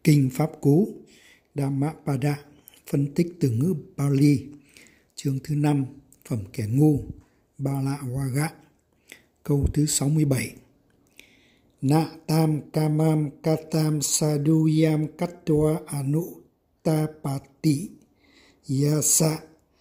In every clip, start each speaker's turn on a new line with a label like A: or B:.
A: Kinh Pháp Cú Dhammapada, phân tích từ ngữ Pali, chương thứ 5, phẩm kẻ ngu, Balavaga, câu thứ 67. Na tam kamam katam saduyam katwa anutapati yasa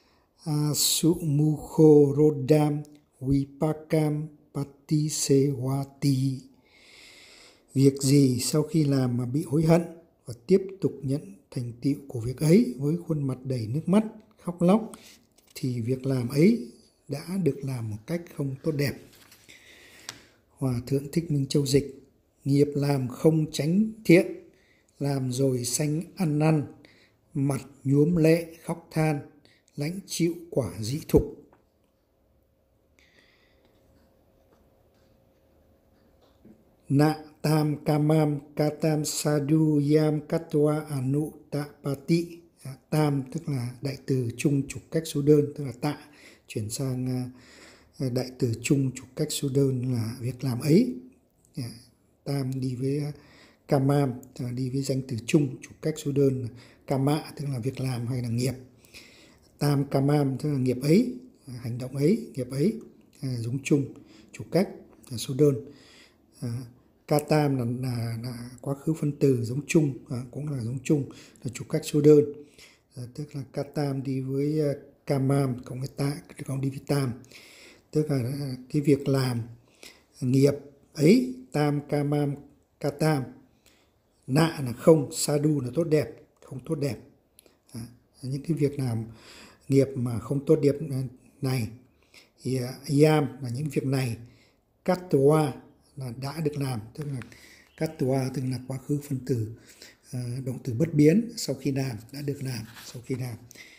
A: asumukho rodam vipakam patisewati. Việc gì sau khi làm mà bị hối hận và tiếp tục nhận thành tựu của việc ấy với khuôn mặt đầy nước mắt, khóc lóc, thì việc làm ấy đã được làm một cách không tốt đẹp. Hòa thượng Thích Minh Châu dịch: nghiệp làm không chánh thiện, làm rồi sanh ăn năn, mặt nhuốm lệ khóc than, lãnh chịu quả dị thục. Na tam kamam katam sadhu yam katwa anutapati. Tam tức là đại từ chung chủ cách số đơn, tức là tạ chuyển sang đại từ chung chủ cách số đơn là việc làm ấy. Tam đi với kamam, tức là đi với danh từ chung chủ cách số đơn, kama tức là việc làm hay là nghiệp. Tam kamam tức là nghiệp ấy, hành động ấy, nghiệp ấy, giống chung chủ cách là số đơn. Katam là quá khứ phân từ giống chung, cũng là giống chung là chủ cách số đơn, tức là katam đi với kamam cộng với ta, cộng đi với tam, tức là cái việc làm nghiệp ấy. Tam kamam katam. Na là không, sadhu là tốt đẹp, không tốt đẹp. Những cái việc làm nghiệp mà không tốt đẹp này. Yam là những việc này. Katwa là đã được làm, tức là katwa tức là quá khứ phân từ, động từ bất biến sau khi làm, đã được làm sau khi làm.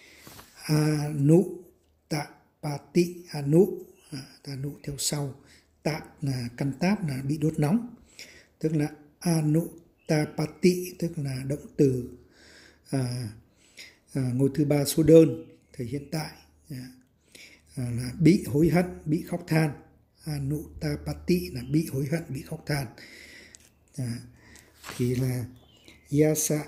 A: Anutapati, anu theo sau, tap là căn táp là bị đốt nóng, tức là anutapati tức là động từ ngôi thứ ba số đơn thời hiện tại, là bị hối hận, bị khóc than. Anutapati là bị hối hận, bị khóc than. Thì là yasa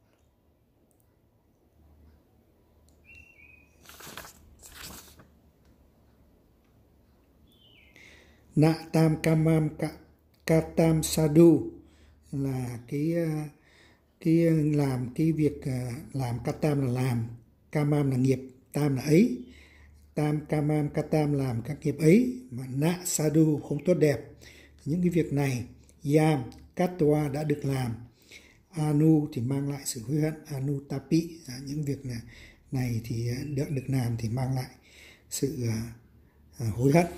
A: na tam kamam katam sadhu là cái làm cái việc làm. Katam là làm, kamam là nghiệp, tam là ấy. Tam kamam katam làm các nghiệp ấy, mà na sadhu không tốt đẹp. Những cái việc này. Yam katwa đã được làm. Anu thì mang lại sự hối hận. Anutapi những việc này thì được làm thì mang lại sự hối hận.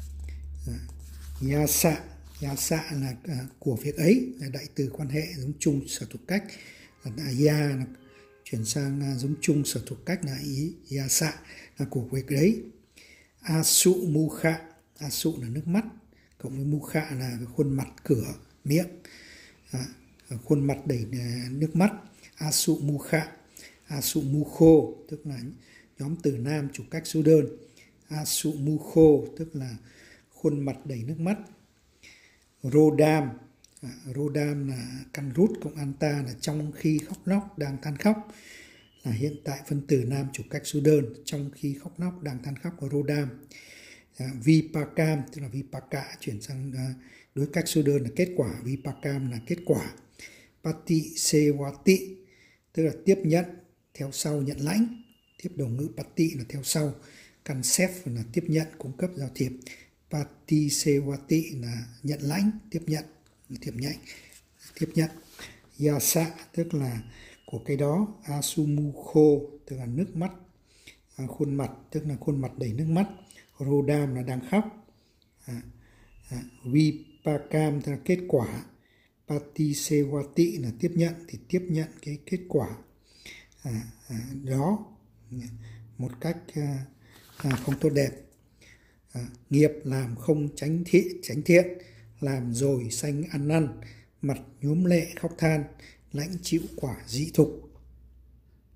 A: Yasa là của việc ấy, là đại từ quan hệ giống chung sở thuộc cách. Ya là chuyển sang giống chung sở thuộc cách là yasa là của việc đấy. Asu mukha, asu là nước mắt, cộng với mukha là khuôn mặt, cửa, miệng, khuôn mặt đầy nước mắt. Asu mukha, asu mukho tức là nhóm từ nam chủ cách số đơn. Asu mukho tức là khuôn mặt đầy nước mắt. Rodam, rodam là căn rút cộng anta là trong khi khóc lóc, đang than khóc, là hiện tại phân từ nam chủ cách số đơn, trong khi khóc lóc, đang than khóc của rodam. Vipakam tức là vipaka chuyển sang đối cách số đơn là kết quả. Vipakam là kết quả. Patisewati tức là tiếp nhận, theo sau, nhận lãnh. Tiếp động ngữ pati là theo sau, căn sef là tiếp nhận, cung cấp, giao thiệp. Patisewati là nhận lãnh, tiếp nhận, tiếp nhận. Yasa tức là của cái đó. Asumukho tức là nước mắt, khuôn mặt tức là khuôn mặt đầy nước mắt. Rodam là đang khóc. Vipakam tức là kết quả. Patisewati là tiếp nhận, thì tiếp nhận cái kết quả đó một cách không tốt đẹp. Nghiệp làm không chánh thiện, làm rồi sanh ăn năn, mặt nhuốm lệ khóc than, lãnh chịu quả dị thục.